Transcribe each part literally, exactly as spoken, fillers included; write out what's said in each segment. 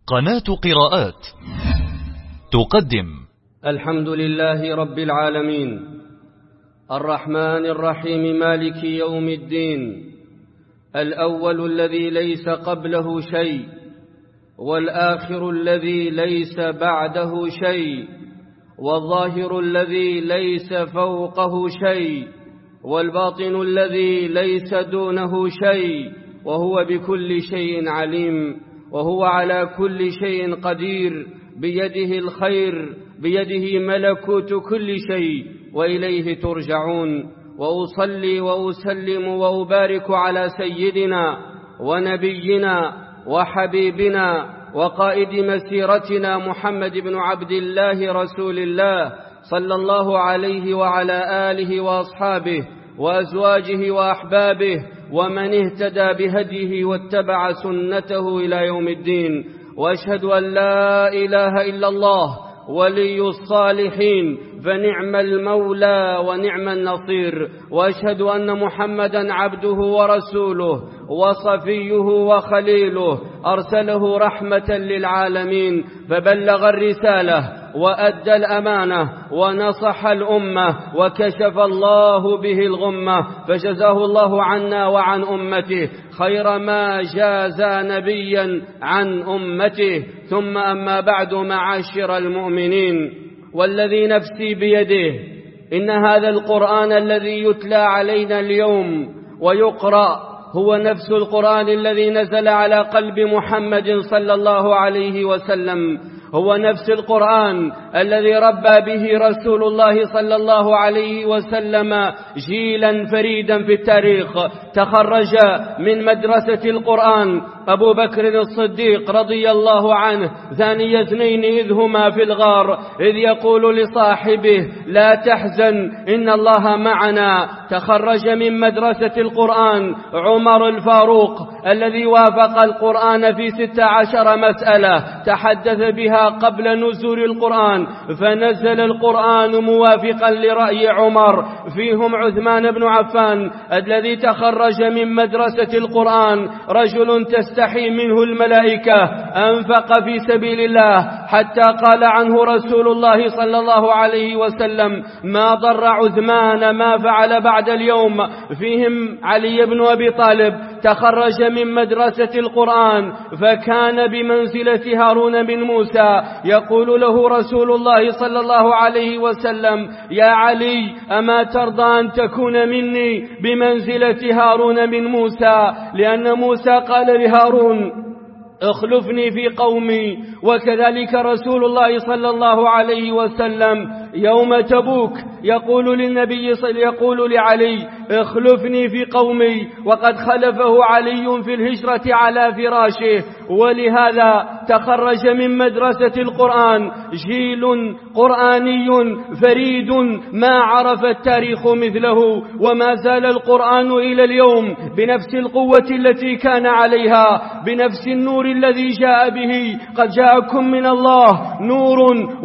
قناة قراءات تقدم الحمد لله رب العالمين الرحمن الرحيم مالك يوم الدين، الأول الذي ليس قبله شيء، والآخر الذي ليس بعده شيء، والظاهر الذي ليس فوقه شيء، والباطن الذي ليس دونه شيء، وهو بكل شيء عليم، وهو على كل شيء قدير، بيده الخير، بيده ملكوت كل شيء، وإليه ترجعون. وأصلي وأسلم وأبارك على سيدنا ونبينا وحبيبنا وقائد مسيرتنا محمد بن عبد الله رسول الله صلى الله عليه وعلى آله وأصحابه وأزواجه وأحبابه ومن اهتدى بهديه واتبع سنته إلى يوم الدين. وأشهد أن لا إله إلا الله ولي الصالحين، فنعم المولى ونعم النصير. وأشهد أن محمدا عبده ورسوله وصفيه وخليله، أرسله رحمة للعالمين، فبلغ الرسالة وأدى الأمانة ونصح الأمة، وكشف الله به الغمة، فجزاه الله عنا وعن أمته خير ما جازى نبيا عن أمته. ثم أما بعد، معاشر المؤمنين، والذي نفسي بيده، إن هذا القرآن الذي يتلى علينا اليوم ويقرأ هو نفس القرآن الذي نزل على قلب محمد صلى الله عليه وسلم، هو نفس القرآن الذي ربى به رسول الله صلى الله عليه وسلم جيلا فريدا في التاريخ. تخرج من مدرسة القرآن أبو بكر الصديق رضي الله عنه ثاني اثنين إذ هما في الغار، إذ يقول لصاحبه لا تحزن إن الله معنا. تخرج من مدرسة القرآن عمر الفاروق الذي وافق القرآن في ست عشر مسألة تحدث بها قبل نزول القرآن، فنزل القرآن موافقا لرأي عمر، فيهم عثمان بن عفان الذي تخرج من مدرسة القرآن رجل تستحي منه الملائكة، أنفق في سبيل الله حتى قال عنه رسول الله صلى الله عليه وسلم ما ضر عثمان ما فعل بعد اليوم. فيهم علي بن أبي طالب تخرج من مدرسة القرآن، فكان بمنزلة هارون بن موسى، يقول له رسول الله صلى الله عليه وسلم يا علي أما ترضى أن تكون مني بمنزلة هارون بن موسى، لأن موسى قال لهارون اخلفني في قومي. وكذلك رسول الله صلى الله عليه وسلم يوم تبوك يقول للنبي صلى يقول لعلي اخلفني في قومي، وقد خلفه علي في الهجرة على فراشه. ولهذا تخرج من مدرسة القرآن جيل قرآني فريد ما عرف التاريخ مثله، وما زال القرآن إلى اليوم بنفس القوة التي كان عليها، بنفس النور الذي جاء به. قد جاءكم من الله نور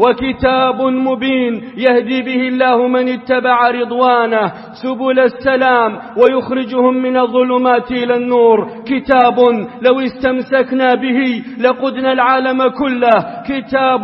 وكتاب مبين يهدي به الله من اتبع رضوانه سبل السلام ويخرجهم من الظلمات إلى النور. كتاب لو استمسكنا به لقدنا العالم كله، كتاب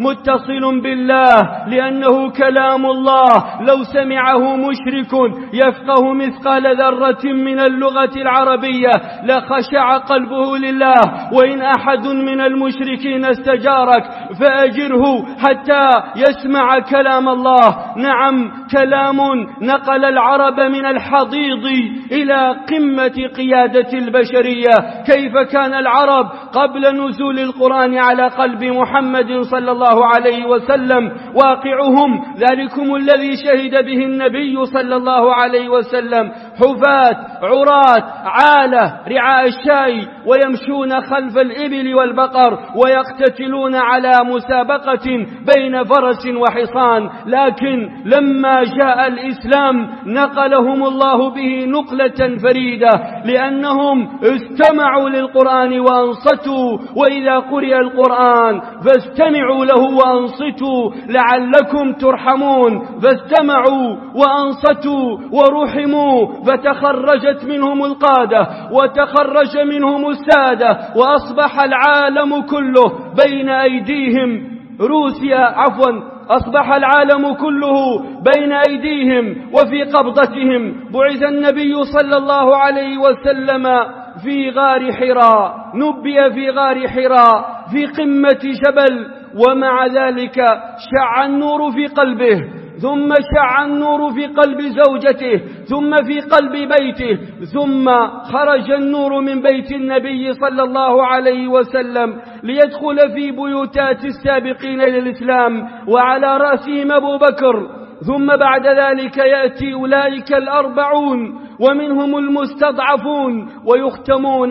متصل بالله لأنه كلام الله، لو سمعه مشرك يفقه مثقال ذرة من اللغة العربية لخشع قلبه لله. وإن أحد من المشركين استجارك فأجره حتى يسمع كلام الله. نعم، كلام نقل العرب من الحضيض إلى قمة قيادة البشرية. كيف كان العرب قبل نزول القرآن على قلب محمد صلى الله عليه وسلم؟ واقعهم ذلكم الذي شهد به النبي صلى الله عليه وسلم، حفاة عراة عالة رعاء الشاي، ويمشون خلف الإبل والبقر، ويقتتلون على مسابقة بين فرس وحصان. لكن لما جاء الإسلام نقلهم الله به نقلة فريدة، لأنهم استمعوا للقرآن وأنصتوا. وإذا قرئ القرآن فاستمعوا له وأنصتوا لعلكم ترحمون، فاستمعوا وأنصتوا ورحموا. فتخرجت منهم القادة وتخرج منهم السادة، وأصبح العالم كله بين أيديهم روسيا عفوا أصبح العالم كله بين أيديهم وفي قبضتهم. بعث النبي صلى الله عليه وسلم في غار حراء، نبي في غار حراء في قمة جبل، ومع ذلك شع النور في قلبه، ثم شع النور في قلب زوجته، ثم في قلب بيته، ثم خرج النور من بيت النبي صلى الله عليه وسلم ليدخل في بيوتات السابقين للإسلام، وعلى رأسهم أبو بكر. ثم بعد ذلك يأتي أولئك الأربعون ومنهم المستضعفون، ويختمون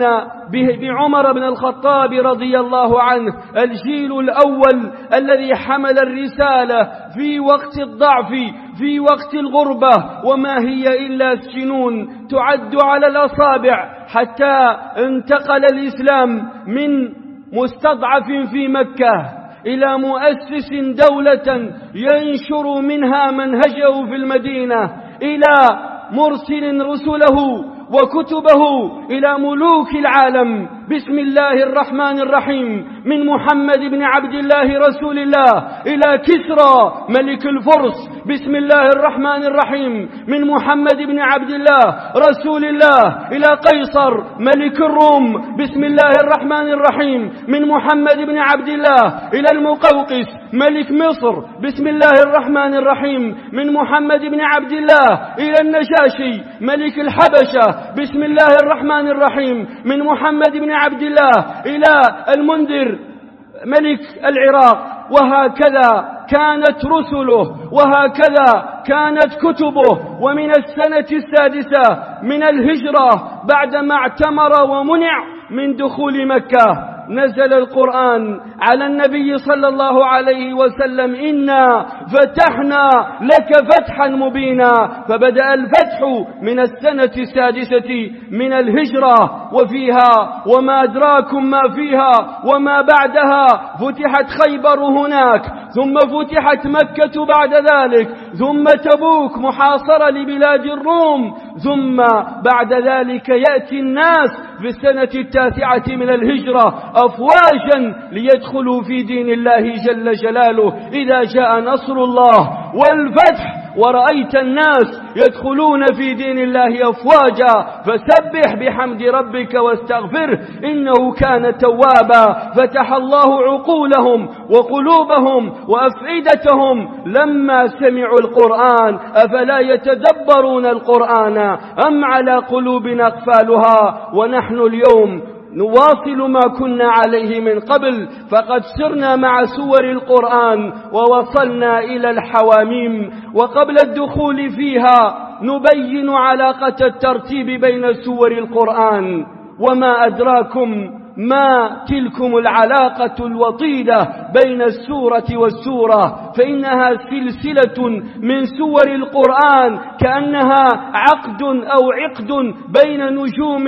بعمر بن الخطاب رضي الله عنه، الجيل الأول الذي حمل الرسالة في وقت الضعف، في وقت الغربة، وما هي إلا سنون تعد على الأصابع حتى انتقل الإسلام من مستضعف في مكة إلى مؤسس دولة ينشر منها منهجه في المدينة، إلى مرسل رسله وكتبه إلى ملوك العالم. بسم الله الرحمن الرحيم، من محمد بن عبد الله رسول الله إلى كسرى ملك الفرس. بسم الله الرحمن الرحيم، من محمد بن عبد الله رسول الله إلى قيصر ملك الروم. بسم الله الرحمن الرحيم، من محمد بن عبد الله إلى المقوقس ملك مصر. بسم الله الرحمن الرحيم، من محمد بن عبد الله إلى النجاشي ملك الحبشة. بسم الله الرحمن الرحيم، من محمد بن عبد الله إلى المنذر ملك العراق. وهكذا كانت رسله، وهكذا كانت كتبه. ومن السنة السادسة من الهجرة بعدما اعتمر ومنع من دخول مكة نزل القرآن على النبي صلى الله عليه وسلم: إنا فتحنا لك فتحا مبينا. فبدأ الفتح من السنة السادسة من الهجرة، وفيها وما أدراكم ما فيها وما بعدها فتحت خيبر هناك، ثم فتحت مكة بعد ذلك، ثم تبوك محاصرة لبلاد الروم، ثم بعد ذلك يأتي الناس في السنة التاسعة من الهجرة أفواجا ليدخلوا في دين الله جل جلاله إذا جاء نصر الله والفتح، ورأيت الناس يدخلون في دين الله أفواجا. فسبح بحمد ربك واستغفره إنه كان توابا. فتح الله عقولهم وقلوبهم وأفئدتهم لما سمعوا القرآن. أفلا يتدبرون القرآن أم على قلوب أقفالها؟ ونحن اليوم نواصل ما كنا عليه من قبل، فقد سرنا مع سور القرآن ووصلنا إلى الحواميم، وقبل الدخول فيها نبين علاقة الترتيب بين سور القرآن. وما أدراكم ما تلكم العلاقة الوطيدة بين السورة والسورة، فإنها سلسلة من سور القرآن كأنها عقد أو عقد بين نجوم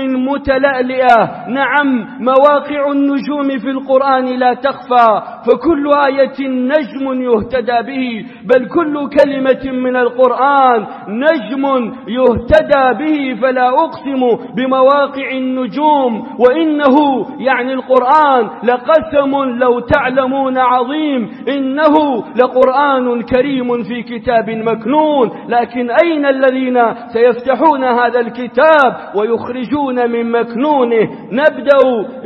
متلألئة. نعم، مواقع النجوم في القرآن لا تخفى، فكل آية نجم يهتدى به، بل كل كلمة من القرآن نجم يهتدى به. فلا أقسم بمواقع النجوم، وإنه يعني القرآن لقسم لو تعلمون عظيم، إنه لقرآن كريم في كتاب مكنون. لكن أين الذين سيفتحون هذا الكتاب ويخرجون من مكنونه؟ نبدأ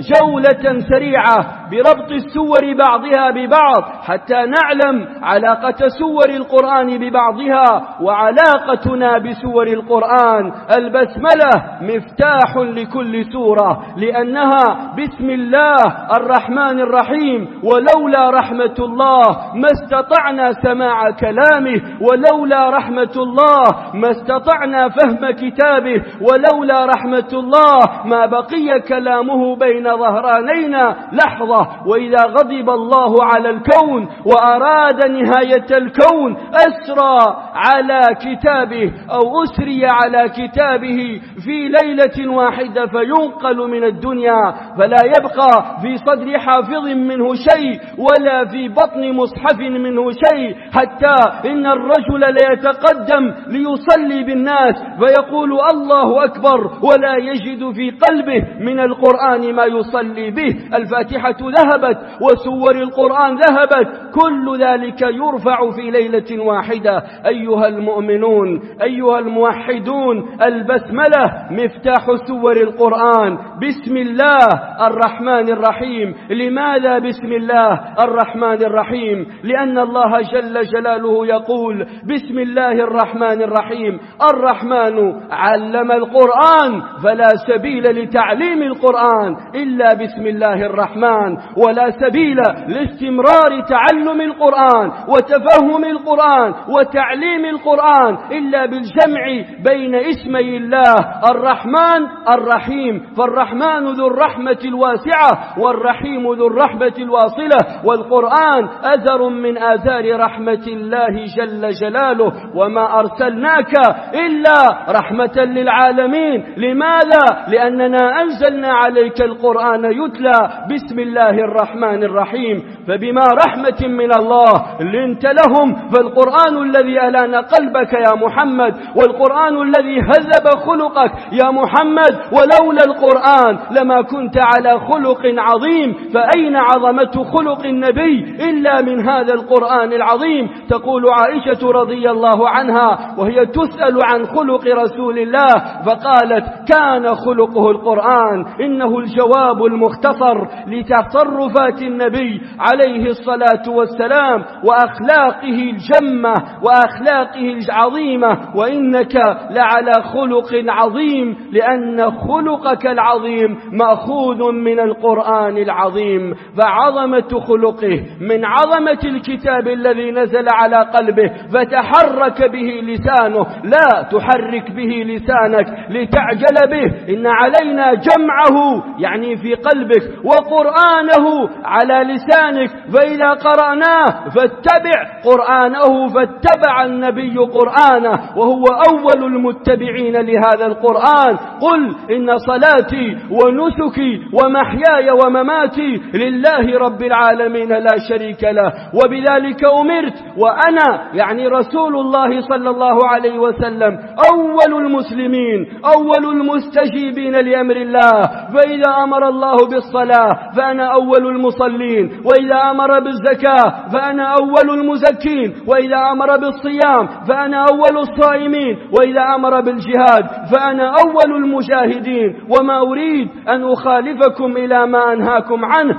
جولة سريعة بربط السور بعضها ببعض حتى نعلم علاقة سور القرآن ببعضها وعلاقتنا بسور القرآن. البسملة مفتاح لكل سورة، لأنها بسم الله الرحمن الرحيم. ولولا رحمة الله ما استطعنا سماع كلامه، ولولا رحمة الله ما استطعنا فهم كتابه، ولولا رحمة الله ما بقي كلامه بين ظهرانينا لحظة يبقى. وإذا غضب الله على الكون وأراد نهاية الكون أسرى على كتابه أو أسري على كتابه في ليلة واحدة فينقل من الدنيا، فلا يبقى في صدر حافظ منه شيء ولا في بطن مصحف منه شيء، حتى إن الرجل ليتقدم ليصلي بالناس فيقول الله أكبر ولا يجد في قلبه من القرآن ما يصلي به. الفاتحة ذهبت وسور القرآن ذهبت، كل ذلك يرفع في ليلة واحدة. أيها المؤمنون، أيها الموحدون، البسملة مفتاح سور القرآن. بسم الله الرحمن الرحيم. لماذا بسم الله الرحمن الرحيم؟ لأن الله جل جلاله يقول بسم الله الرحمن الرحيم. الرحمن علم القرآن، فلا سبيل لتعليم القرآن إلا بسم الله الرحمن، ولا سبيل لاستمرار تعلم القرآن وتفهم القرآن وتعليم القرآن إلا بالجمع بين اسمي الله الرحمن الرحيم. فالرحمن ذو الرحمة الواسعة والرحيم ذو الرحمة الواصلة، والقرآن أثر من آثار رحمة الله جل جلاله. وما أرسلناك إلا رحمة للعالمين. لماذا؟ لأننا أنزلنا عليك القرآن يتلى بسم الله الرحمن الرحيم. فبما رحمة من الله لنت لهم. فالقرآن الذي ألان قلبك يا محمد، والقرآن الذي هذب خلقك يا محمد، ولولا القرآن لما كنت على خلق عظيم. فأين عظمة خلق النبي إلا من هذا القرآن العظيم؟ تقول عائشة رضي الله عنها وهي تسأل عن خلق رسول الله فقالت كان خلقه القرآن. إنه الجواب المختصر لتصرفات النبي عليه الصلاة والسلام وأخلاقه الجمة وأخلاقه العظيمة. وإنك لعلى خلق عظيم، لأن خلقك العظيم مأخوذ من القرآن العظيم. فعظمة خلقه من عظمة الكتاب الذي نزل على قلبه فتحرك به لسانه. لا تحرك به لسانك لتعجل به، إن علينا جمعه يعني في قلبك وقرآنه على لسانك. فإذا قرأناه فاتبع قرآنه، فاتبع النبي قرآنه وهو أول المتبعين لهذا القرآن. قل إن صلاتي ونسكي ومحياي ومماتي لله رب العالمين لا شريك له وبذلك أمرت وأنا يعني رسول الله صلى الله عليه وسلم أول المسلمين أول المستجيبين لأمر الله. فإذا أمر الله بالصلاة فأنا أول المصلين، وإذا أمر بالزكاة فأنا أول المزكين، وإذا أمر بالصيام فأنا أول الصائمين، وإذا أمر بالجهاد فأنا أول المجاهدين. وما أريد أن أخالفكم إلى ما أنهاكم عنه،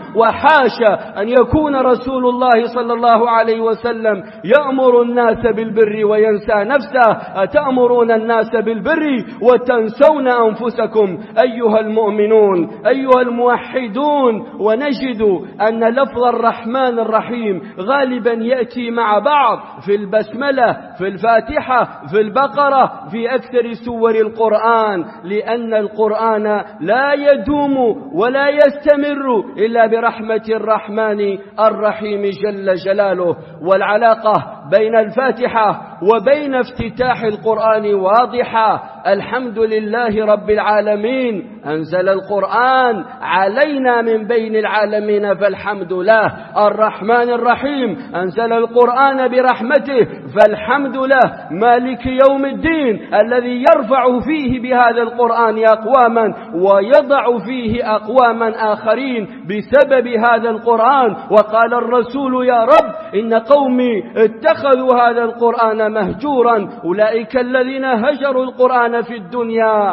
وحاشا أن يكون رسول الله صلى الله عليه وسلم يأمر الناس بالبر وينسى نفسه. أتأمرون الناس بالبر وتنسون أنفسكم أيها المؤمنون أيها الموحدون. ونجد أن لفظ الرحمن الرحيم غالبا يأتي مع بعض في البسملة في الفاتحة في البقرة في أكثر سور القرآن، لأن القرآن لا يدوم ولا يستمر إلا برحمة الرحمن الرحيم جل جلاله. والعلاقة بين الفاتحة وبين افتتاح القرآن واضحة. الحمد لله رب العالمين أنزل القرآن علينا من بين العالمين فالحمد له. الرحمن الرحيم أنزل القرآن برحمته فالحمد له. مالك يوم الدين الذي يرفع فيه بهذا القرآن أقواما ويضع فيه أقواما آخرين بسبب هذا القرآن. وقال الرسول يا رب إن قومي اتخذوا هذا القرآن مهجورا. أولئك الذين هجروا القرآن في الدنيا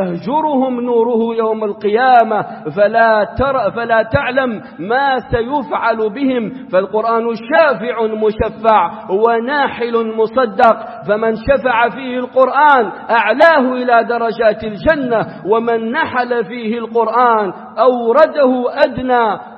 يهجرهم نوره يوم القيامة فلا, تر فلا تعلم ما سيفعل بهم. فالقرآن شافع مشفع وناحل مصدق، فمن شفع فيه القرآن أعلاه إلى درجات الجنة، ومن نحل فيه القرآن أورده أدنى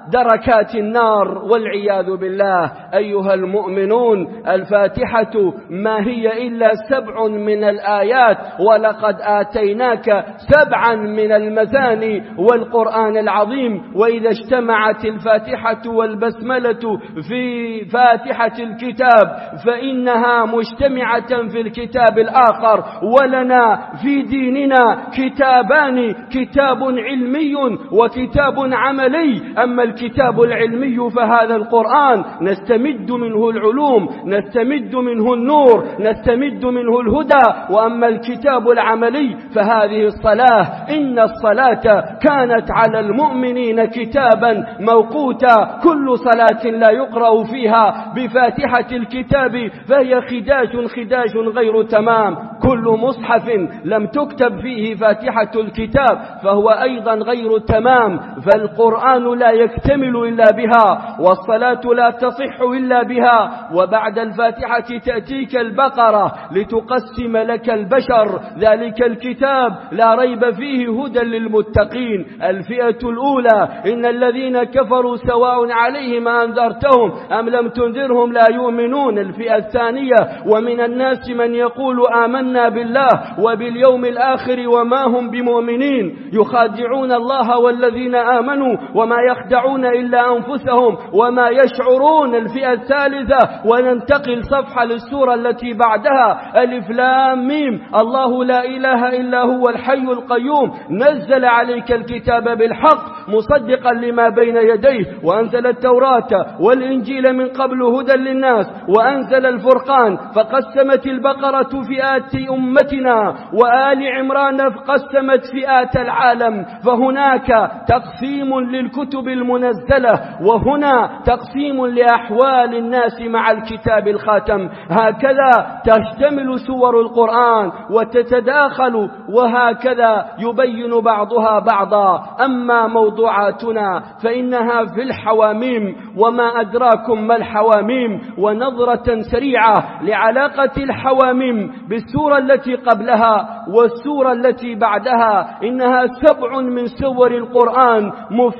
دركات النار والعياذ بالله. أيها المؤمنون، الفاتحة ما هي إلا سبع من الآيات، ولقد آتيناك سبعا من المثاني والقرآن العظيم. وإذا اجتمعت الفاتحة والبسملة في فاتحة الكتاب فإنها مجتمعة في الكتاب الآخر. ولنا في ديننا كتابان، كتاب علمي وكتاب عملي. أما الكتاب العلمي فهذا القرآن نستمد منه العلوم، نستمد منه النور، نستمد منه الهدى. وأما الكتاب العملي فهذه الصلاة، إن الصلاة كانت على المؤمنين كتابا موقوتا. كل صلاة لا يقرأ فيها بفاتحة الكتاب فهي خداج خداج غير تمام. كل مصحف لم تكتب فيه فاتحة الكتاب فهو أيضا غير تمام. فالقرآن لا يكتمل إلا بها، والصلاة لا تصح إلا بها. وبعد الفاتحة تأتيك البقرة لتقسم لك البشر ذلك الكتاب لا ريب فيه هدى للمتقين. الفئة الأولى إن الذين كفروا سواء عليهم أنذرتهم أم لم تنذرهم لا يؤمنون. الفئة الثانية ومن الناس من يقول آمنا بالله وباليوم الآخر وما هم بمؤمنين يخادعون الله والذين آمنوا وما يخدعون إلا أنفسهم وما يشعرون. الفئة الثالثة وننتقل صفحة للسورة التي بعدها، ألف لام ميم، الله لا إله إلا هو الحي القيوم نزل عليك الكتاب بالحق مصدقا لما بين يديه وأنزل التوراة والإنجيل من قبل هدى للناس وأنزل الفرقان. فقسمت البقرة فئات أمتنا وآل عمران قسمت فئات العالم. فهناك تقسيم للكتب المنزلة وهنا تقسيم لأحوال الناس مع الكتاب الخاتم. هكذا تشتمل سور القرآن وتتداخل، وهكذا يبين بعضها بعضا. أما موضوعاتنا فإنها في الحواميم. وما أدراكم ما الحواميم؟ ونظرة سريعة لعلاقة الحواميم بالسورة التي قبلها والسورة التي بعدها. إنها سبع من سور القرآن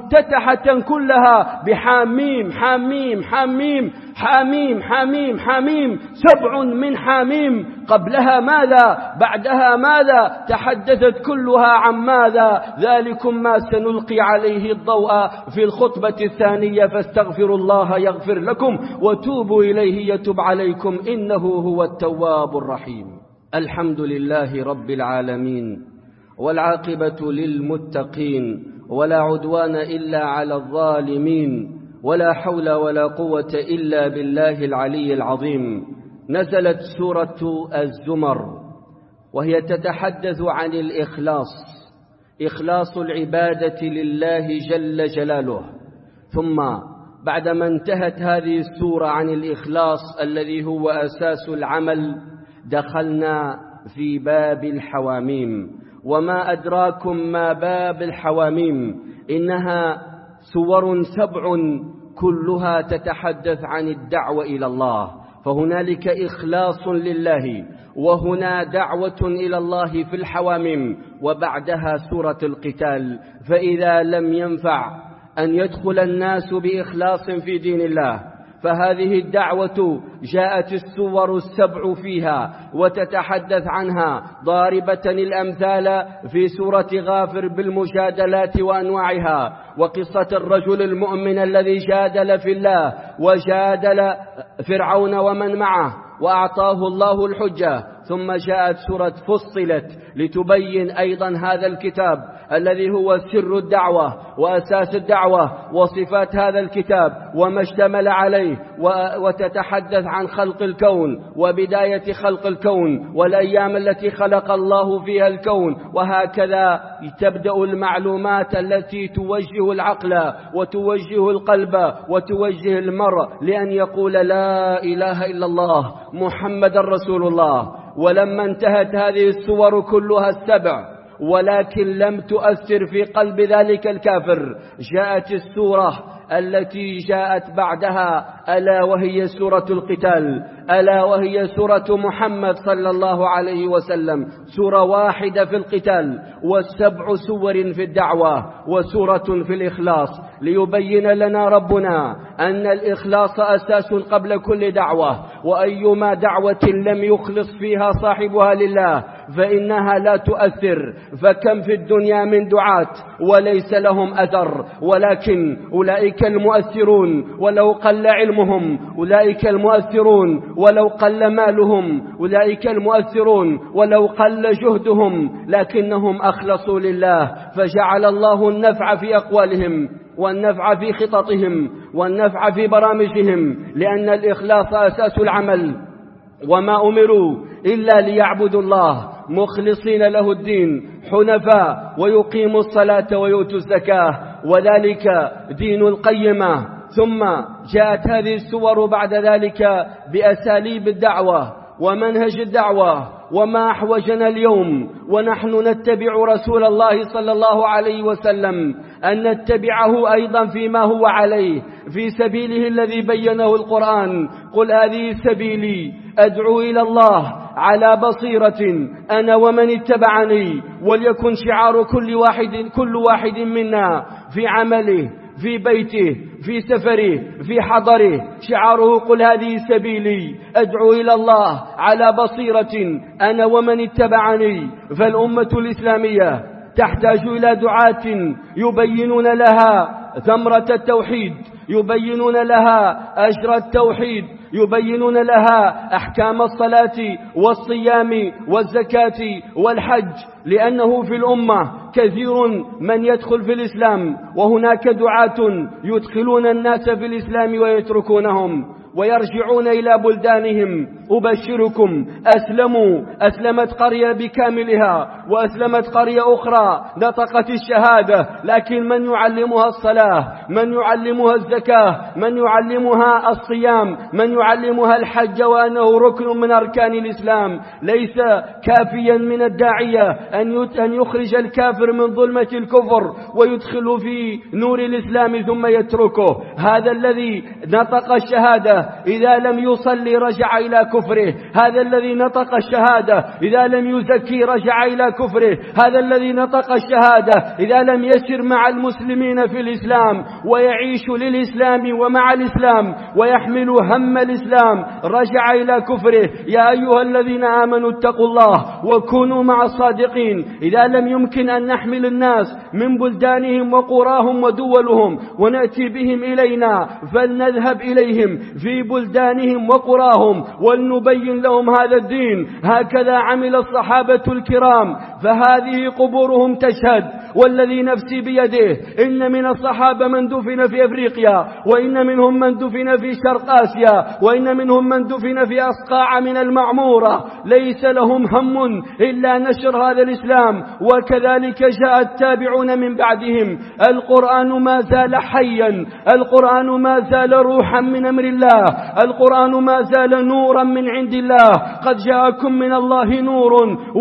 مفتتحة كلها بحاميم حاميم حاميم حاميم حاميم حاميم. سبع من حاميم. قبلها ماذا؟ بعدها ماذا؟ تحدثت كلها عن ماذا؟ ذلكم ما سنلقي عليه الضوء في الخطبة الثانية. فاستغفروا الله يغفر لكم وتوبوا إليه يتب عليكم إنه هو التواب الرحيم. الحمد لله رب العالمين، والعاقبة للمتقين، ولا عدوان إلا على الظالمين، ولا حول ولا قوة إلا بالله العلي العظيم. نزلت سورة الزمر وهي تتحدث عن الإخلاص، إخلاص العبادة لله جل جلاله. ثم بعدما انتهت هذه السورة عن الإخلاص الذي هو أساس العمل دخلنا في باب الحواميم. وما أدراكم ما باب الحواميم؟ إنها سور سبع كلها تتحدث عن الدعوة إلى الله. فهنالك إخلاص لله، وهنا دعوة إلى الله في الحواميم، وبعدها سورة القتال. فإذا لم ينفع أن يدخل الناس بإخلاص في دين الله فهذه الدعوة جاءت السور السبع فيها وتتحدث عنها ضاربة الأمثال في سورة غافر بالمجادلات وأنواعها، وقصة الرجل المؤمن الذي جادل في الله وجادل فرعون ومن معه وأعطاه الله الحجة. ثم جاءت سورة فصلت لتبين أيضا هذا الكتاب الذي هو سر الدعوة وأساس الدعوة وصفات هذا الكتاب وما اشتمل عليه، وتتحدث عن خلق الكون وبداية خلق الكون والأيام التي خلق الله فيها الكون. وهكذا تبدأ المعلومات التي توجه العقل وتوجه القلب وتوجه المرء لأن يقول لا إله إلا الله محمد رسول الله. ولما انتهت هذه السور كلها السبع ولكن لم تؤثر في قلب ذلك الكافر، جاءت السورة التي جاءت بعدها، ألا وهي سورة القتال، ألا وهي سورة محمد صلى الله عليه وسلم، سورة واحدة في القتال والسبع سور في الدعوة وسورة في الإخلاص، ليبين لنا ربنا أن الإخلاص أساس قبل كل دعوة، وأيما دعوة لم يخلص فيها صاحبها لله فإنها لا تؤثر. فكم في الدنيا من دعاة وليس لهم أثر، ولكن أولئك المؤثرون ولو قل علمهم، أولئك المؤثرون ولو قل مالهم، أولئك المؤثرون ولو قل جهدهم، لكنهم أخلصوا لله، فجعل الله النفع في أقوالهم والنفع في خططهم والنفع في برامجهم، لأن الإخلاص أساس العمل. وما أمروا إلا ليعبدوا الله مخلصين له الدين حنفاء ويقيموا الصلاة ويؤتوا الزكاة، وذلك دين القيمة. ثم جاءت هذه السور بعد ذلك بأساليب الدعوة ومنهج الدعوة، وما أحوجنا اليوم ونحن نتبع رسول الله صلى الله عليه وسلم أن نتبعه أيضا فيما هو عليه في سبيله الذي بينه القرآن. قل هذه سبيلي أدعو إلى الله على بصيرة أنا ومن اتبعني، وليكن شعار كل واحد, كل واحد منا في عمله، في بيته، في سفره، في حضره، شعاره قل هذه سبيلي أدعو إلى الله على بصيرة أنا ومن اتبعني. فالأمة الإسلامية تحتاج إلى دعاة يبينون لها ثمرة التوحيد، يبينون لها أجر التوحيد، يبينون لها أحكام الصلاة والصيام والزكاة والحج، لأنه في الأمة كثير من يدخل في الإسلام وهناك دعاة يدخلون الناس في الإسلام ويتركونهم ويرجعون إلى بلدانهم. أبشركم أسلموا، أسلمت قرية بكاملها وأسلمت قرية أخرى نطقت الشهادة، لكن من يعلمها الصلاة، من يعلمها الزكاة، من يعلمها الصيام، من يعلمها الحج وأنه ركن من أركان الإسلام. ليس كافيا من الداعية أن يخرج الكافر من ظلمة الكفر ويدخل في نور الإسلام ثم يتركه. هذا الذي نطق الشهادة إذا لم يصلي رجع إلى كفره، هذا الذي نطق الشهادة إذا لم يزكي رجع إلى كفره، هذا الذي نطق الشهادة إذا لم يسر مع المسلمين في الإسلام ويعيش للإسلام ومع الإسلام ويحمل هم الإسلام رجع إلى كفره. يا أيها الذين آمنوا اتقوا الله وكونوا مع الصادقين. إذا لم يمكن أن نحمل الناس من بلدانهم وقراهم ودولهم ونأتي بهم إلينا، فلنذهب إليهم في بلدانهم وقراهم ولنبين لهم هذا الدين. هكذا عمل الصحابة الكرام، فهذه قبورهم تشهد والذي نفسي بيده إن من الصحابة من دفن في أفريقيا، وإن منهم من دفن في شرق آسيا، وإن منهم من دفن في أصقاع من المعمورة، ليس لهم هم إلا نشر هذا الإسلام. وكذلك جاء التابعون من بعدهم. القرآن ما زال حيا، القرآن ما زال روحا من أمر الله، القرآن ما زال نورا من عند الله. قد جاءكم من الله نور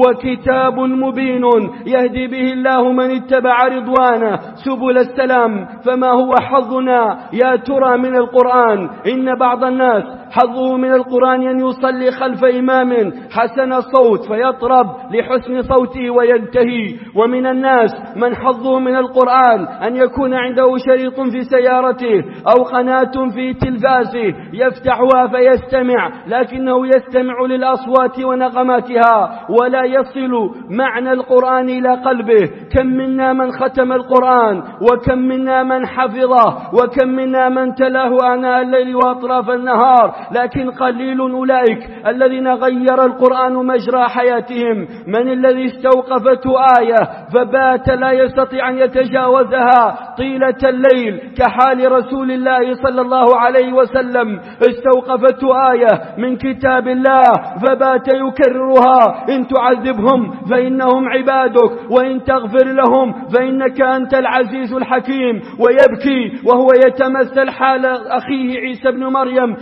وكتاب مبين يهدي به الله من اتبع رضوانه سبل السلام. فما هو حظنا يا ترى من القرآن؟ إن بعض الناس حظه من القرآن أن يصلي خلف إمام حسن الصوت فيطرب لحسن صوته وينتهي، ومن الناس من حظه من القرآن أن يكون عنده شريط في سيارته أو قناة في تلفازه يفتحها فيستمع، لكنه يستمع للأصوات ونغماتها ولا يصل معنى القرآن إلى قلبه. كم منا من ختم القرآن، وكم منا من حفظه، وكم منا من تلاه آناء الليل وأطراف النهار، لكن قليل أولئك الذين غير القرآن مجرى حياتهم. من الذي استوقفته آية فبات لا يستطيع أن يتجاوزها طيلة الليل، كحال رسول الله صلى الله عليه وسلم استوقفته آية من كتاب الله فبات يكررها: إن تعذبهم فإنهم عبادك وإن تغفر لهم فإنك أنت العزيز الحكيم. ويبكي وهو يتمثل حال أخيه عيسى بن مريم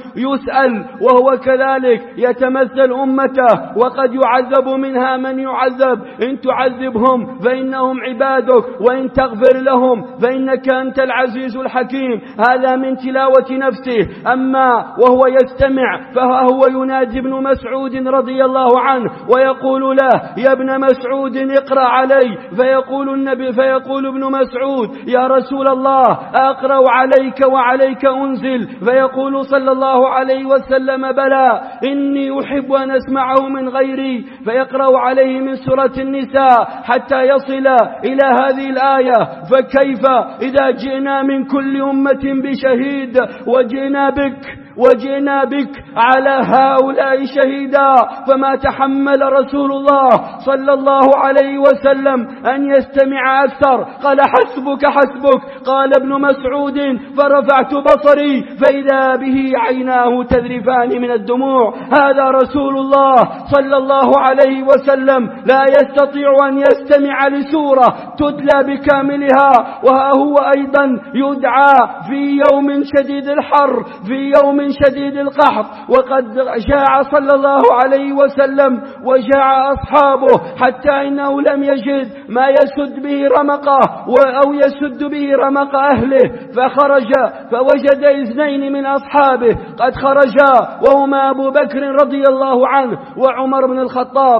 يسأل وهو كذلك يتمثل أمته، وقد يعذب منها من يعذب. إن تعذبهم فإنهم عبادك، وإن تغفر لهم فإنك أنت العزيز الحكيم. هذا من تلاوة نفسه. أما وهو يستمع فهو ينادي ابن مسعود رضي الله عنه ويقول له: يا ابن مسعود اقرأ علي. فيقول النبي فيقول ابن مسعود: يا رسول الله أقرأ عليك وعليك أنزل. فيقول صلى الله عليه وسلم: بلى، إني أحب أن أسمعه من غيري. فيقرأ عليه من سورة النساء حتى يصل إلى هذه الآية: فكيف إذا جئنا من كل أمة بشهيد وجئنا بك وجئنا بك على هؤلاء شهيدا. فما تحمل رسول الله صلى الله عليه وسلم أن يستمع أكثر. قال: حسبك حسبك. قال ابن مسعود: فرفعت بصري فإذا به عيناه تذرفان من الدموع. هذا رسول الله صلى الله عليه وسلم لا يستطيع أن يستمع لسورة تتلى بكاملها، وها هو أيضا يدعى في يوم شديد الحر، في يوم شديد القحط، وقد جاع صلى الله عليه وسلم وجاع أصحابه حتى إنه لم يجد ما يسد به رمقه أو يسد به رمق أهله، فخرج فوجد اثنين من أصحابه قد خرجا، وهما أبو بكر رضي الله عنه وعمر بن الخطاب،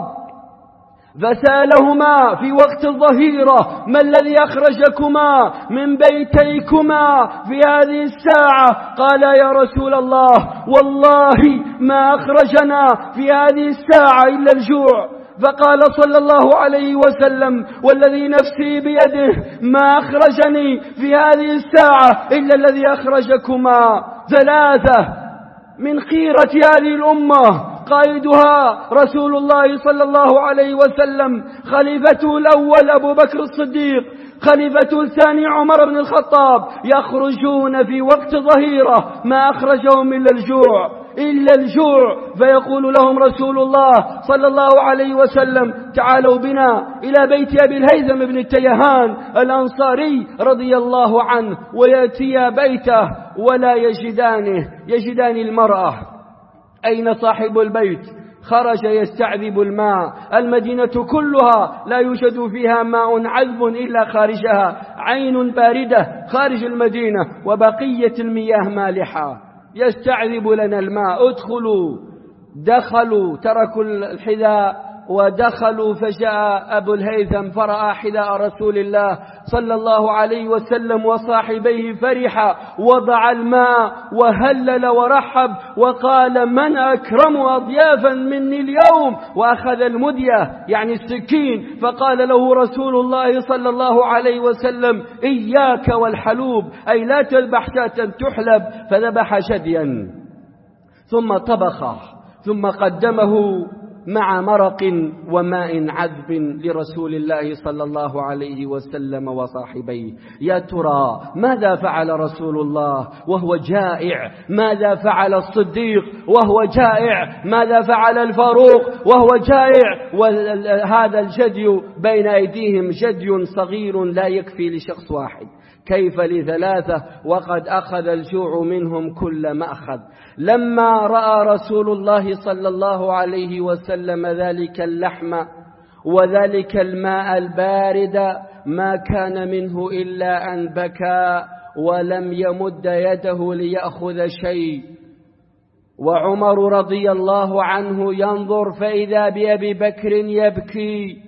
فسألهما في وقت الظهيرة: ما الذي أخرجكما من بيتيكما في هذه الساعة؟ قال: يا رسول الله والله ما أخرجنا في هذه الساعة إلا الجوع. فقال صلى الله عليه وسلم: والذي نفسي بيده ما أخرجني في هذه الساعة إلا الذي أخرجكما. ثلاثة من خيرة هذه الأمة قائدها رسول الله صلى الله عليه وسلم، خليفته الأول أبو بكر الصديق، خليفته الثاني عمر بن الخطاب، يخرجون في وقت ظهيرة ما أخرجهم إلا الجوع إلا الجوع. فيقول لهم رسول الله صلى الله عليه وسلم: تعالوا بنا إلى بيت أبي الهيثم بن التيهان الأنصاري رضي الله عنه. ويأتي بيته ولا يجدانه يجدان المرأة. أين صاحب البيت؟ خرج يستعذب الماء. المدينة كلها لا يوجد فيها ماء عذب إلا خارجها، عين باردة خارج المدينة وبقية المياه مالحة. يستعذب لنا الماء. ادخلوا. دخلوا، تركوا الحذاء ودخلوا، فجاء أبو الهيثم فرأى حذاء رسول الله صلى الله عليه وسلم وصاحبيه، فرح، وضع الماء وهلل ورحب وقال: من أكرم أضيافا مني اليوم؟ وأخذ المدية يعني السكين، فقال له رسول الله صلى الله عليه وسلم: إياك والحلوب، أي لا تذبح شاة تحلب. فذبح شديا ثم طبخه ثم قدمه مع مرق وماء عذب لرسول الله صلى الله عليه وسلم وصاحبيه. يا ترى ماذا فعل رسول الله وهو جائع؟ ماذا فعل الصديق وهو جائع؟ ماذا فعل الفاروق وهو جائع؟ وهذا الجدي بين أيديهم جدي صغير لا يكفي لشخص واحد، كيف لثلاثة وقد أخذ الجوع منهم كل مأخذ. لما رأى رسول الله صلى الله عليه وسلم ذلك اللحم وذلك الماء البارد ما كان منه إلا أن بكى ولم يمد يده ليأخذ شيء. وعمر رضي الله عنه ينظر فإذا بأبي بكر يبكي،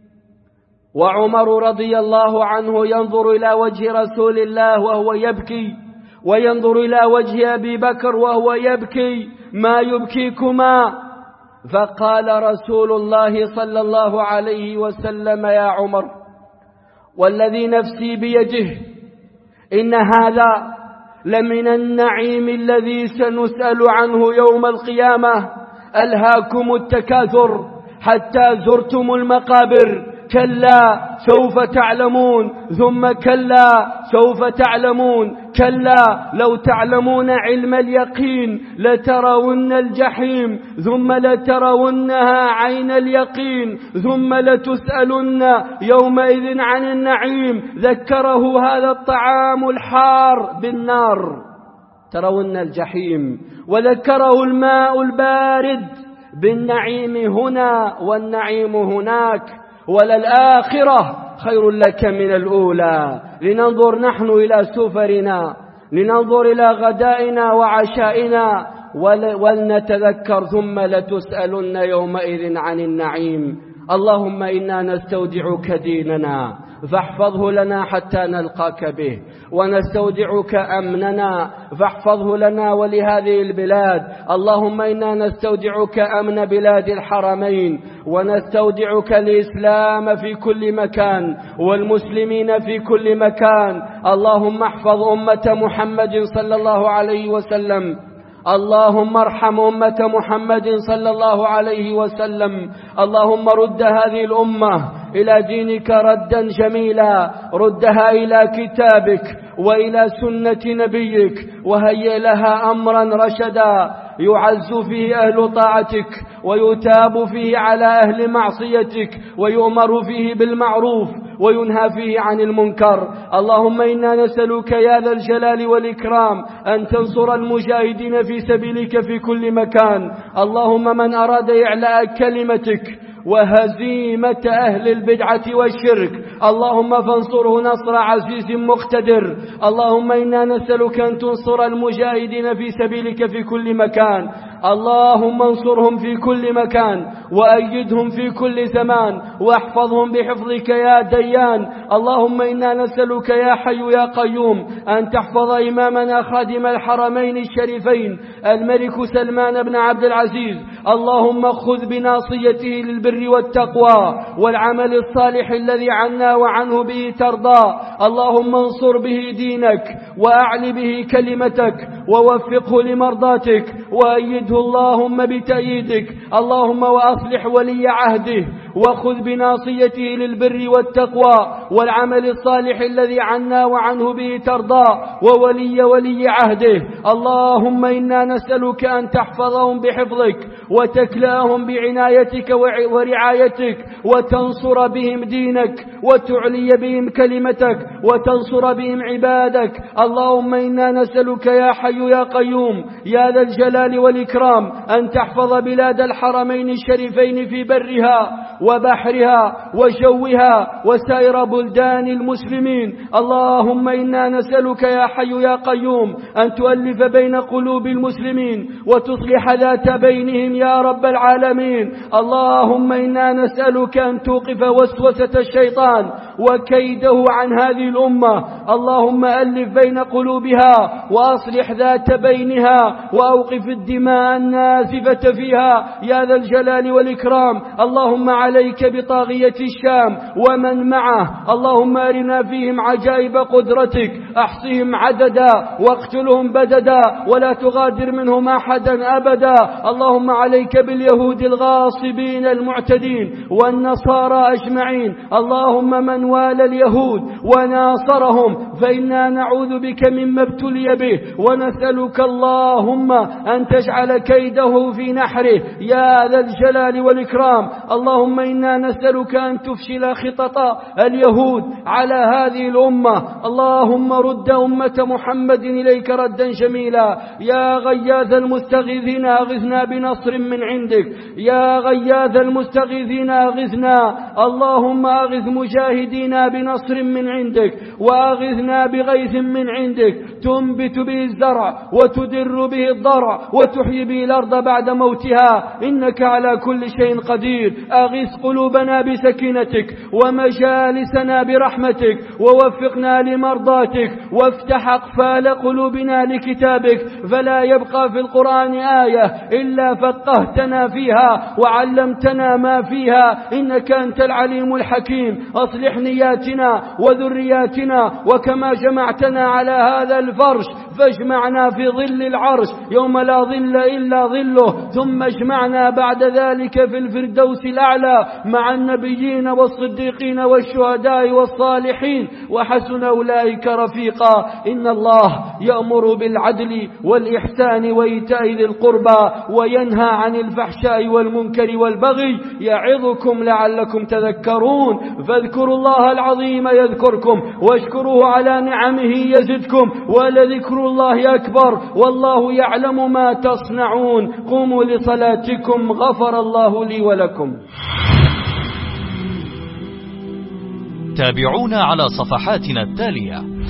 وعمر رضي الله عنه ينظر إلى وجه رسول الله وهو يبكي، وينظر إلى وجه أبي بكر وهو يبكي: ما يبكيكما؟ فقال رسول الله صلى الله عليه وسلم: يا عمر والذي نفسي بيده إن هذا لمن النعيم الذي سنسأل عنه يوم القيامة. ألهاكم التكاثر حتى زرتم المقابر، كلا سوف تعلمون، ثم كلا سوف تعلمون، كلا لو تعلمون علم اليقين لترون الجحيم، ثم لترونها عين اليقين، ثم لتسألن يومئذ عن النعيم. ذكره هذا الطعام الحار بالنار. ترون الجحيم، وذكره الماء البارد بالنعيم هنا والنعيم هناك، وللآخرة خير لك من الأولى. لننظر نحن إلى سفرنا، لننظر إلى غدائنا وعشائنا، ولنتذكر ثم لتسألن يومئذ عن النعيم. اللهم إنا نستودعك ديننا فاحفظه لنا حتى نلقاك به، ونستودعك أمننا فاحفظه لنا ولهذه البلاد. اللهم إنا نستودعك أمن بلاد الحرمين، ونستودعك الإسلام في كل مكان والمسلمين في كل مكان. اللهم احفظ أمة محمد صلى الله عليه وسلم، اللهم ارحم أمة محمد صلى الله عليه وسلم. اللهم رد هذه الأمة إلى دينك ردا جميلا، ردها إلى كتابك وإلى سنة نبيك، وهيئ لها أمرا رشدا يعز فيه أهل طاعتك، ويتاب فيه على أهل معصيتك، ويؤمر فيه بالمعروف وينهى فيه عن المنكر. اللهم إنا نسألك يا ذا الجلال والإكرام أن تنصر المجاهدين في سبيلك في كل مكان. اللهم من أراد إعلاء كلمتك وهزيمة أهل البدعة والشرك اللهم فانصره نصر عزيز مقتدر. اللهم إنا نسألك أن تنصر المجاهدين في سبيلك في كل مكان، اللهم انصرهم في كل مكان وأيدهم في كل زمان واحفظهم بحفظك يا ديان. اللهم إنا نسألك يا حي يا قيوم أن تحفظ إمامنا خادم الحرمين الشريفين الملك سلمان بن عبد العزيز. اللهم خذ بناصيته للبر والتقوى والعمل الصالح الذي عنا وعنه به ترضى. اللهم انصر به دينك وأعل به كلمتك ووفقه لمرضاتك وأيده اللهم بتأييدك. اللهم وأصلح ولي عهده وخذ بناصيته للبر والتقوى والعمل الصالح الذي عنا وعنه به ترضى وولي ولي عهده. اللهم إنا نسألك أن تحفظهم بحفظك وتكلاهم بعنايتك ورعايتك وتنصر بهم دينك وتعلي بهم كلمتك وتنصر بهم عبادك. اللهم إنا نسألك يا حي يا قيوم يا ذا الجلال والإكرام أن تحفظ بلاد الحرمين الشريفين في برها وبحرها وجوها وسائر بلدان المسلمين. اللهم إنا نسألك يا حي يا قيوم أن تؤلف بين قلوب المسلمين وتصلح ذات بينهم يا رب العالمين. اللهم إنا نسألك أن توقف وسوسة الشيطان وكيده عن هذه الأمة. اللهم ألف بين قلوبها وأصلح ذات بينها وأوقف الدماء النازفة فيها يا ذا الجلال والإكرام. اللهم عليك بطاغية الشام ومن معه، اللهم أرنا فيهم عجائب قدرتك، أحصهم عددا واقتلهم بددا ولا تغادر منهم أحدا أبدا. اللهم عليك باليهود الغاصبين المعتدين والنصارى أجمعين. اللهم من والى اليهود وناصرهم فإنا نعوذ بك مما ابتلي به، ونسألك اللهم أن تجعل كيده في نحره يا ذا الجلال والإكرام. اللهم إنا نسألك أن تفشل خطط اليهود على هذه الأمة. اللهم رد أمة محمد إليك ردا جميلا. يا غياث المستغيثين أغثنا بنصر من عندك، يا غياث المستغيثين أغثنا. اللهم أغث مجاهدينا بنصر من عندك، وأغثنا بغيث من عندك تنبت به الزرع وتدر به الضرع وتحيي به الأرض بعد موتها، إنك على كل شيء قدير. أغث قلوبنا بسكينتك ومجالسنا برحمتك، ووفقنا لمرضاتك، وافتح أقفال قلوبنا لكتابك، فلا يبقى في القرآن آية إلا فقهتنا فيها وعلمتنا ما فيها، إنك أنت العليم الحكيم. أصلح نياتنا وذرياتنا، وكما جمعتنا على هذا الفرش فاجمعنا في ظل العرش يوم لا ظل إلا ظله، ثم اجمعنا بعد ذلك في الفردوس الأعلى مع النبيين والصديقين والشهداء والصالحين، وحسن أولئك رفيقا. إن الله يأمر بالعدل والإحسان وإيتاء ذي القربى وينهى عن الفحشاء والمنكر والبغي يعظكم لعلكم تذكرون. فاذكروا الله العظيم يذكركم، واشكروه على نعمه يزدكم، ولذكر الله أكبر والله يعلم ما تصنعون. قوموا لصلاتكم غفر الله لي ولكم. تابعونا على صفحاتنا التالية.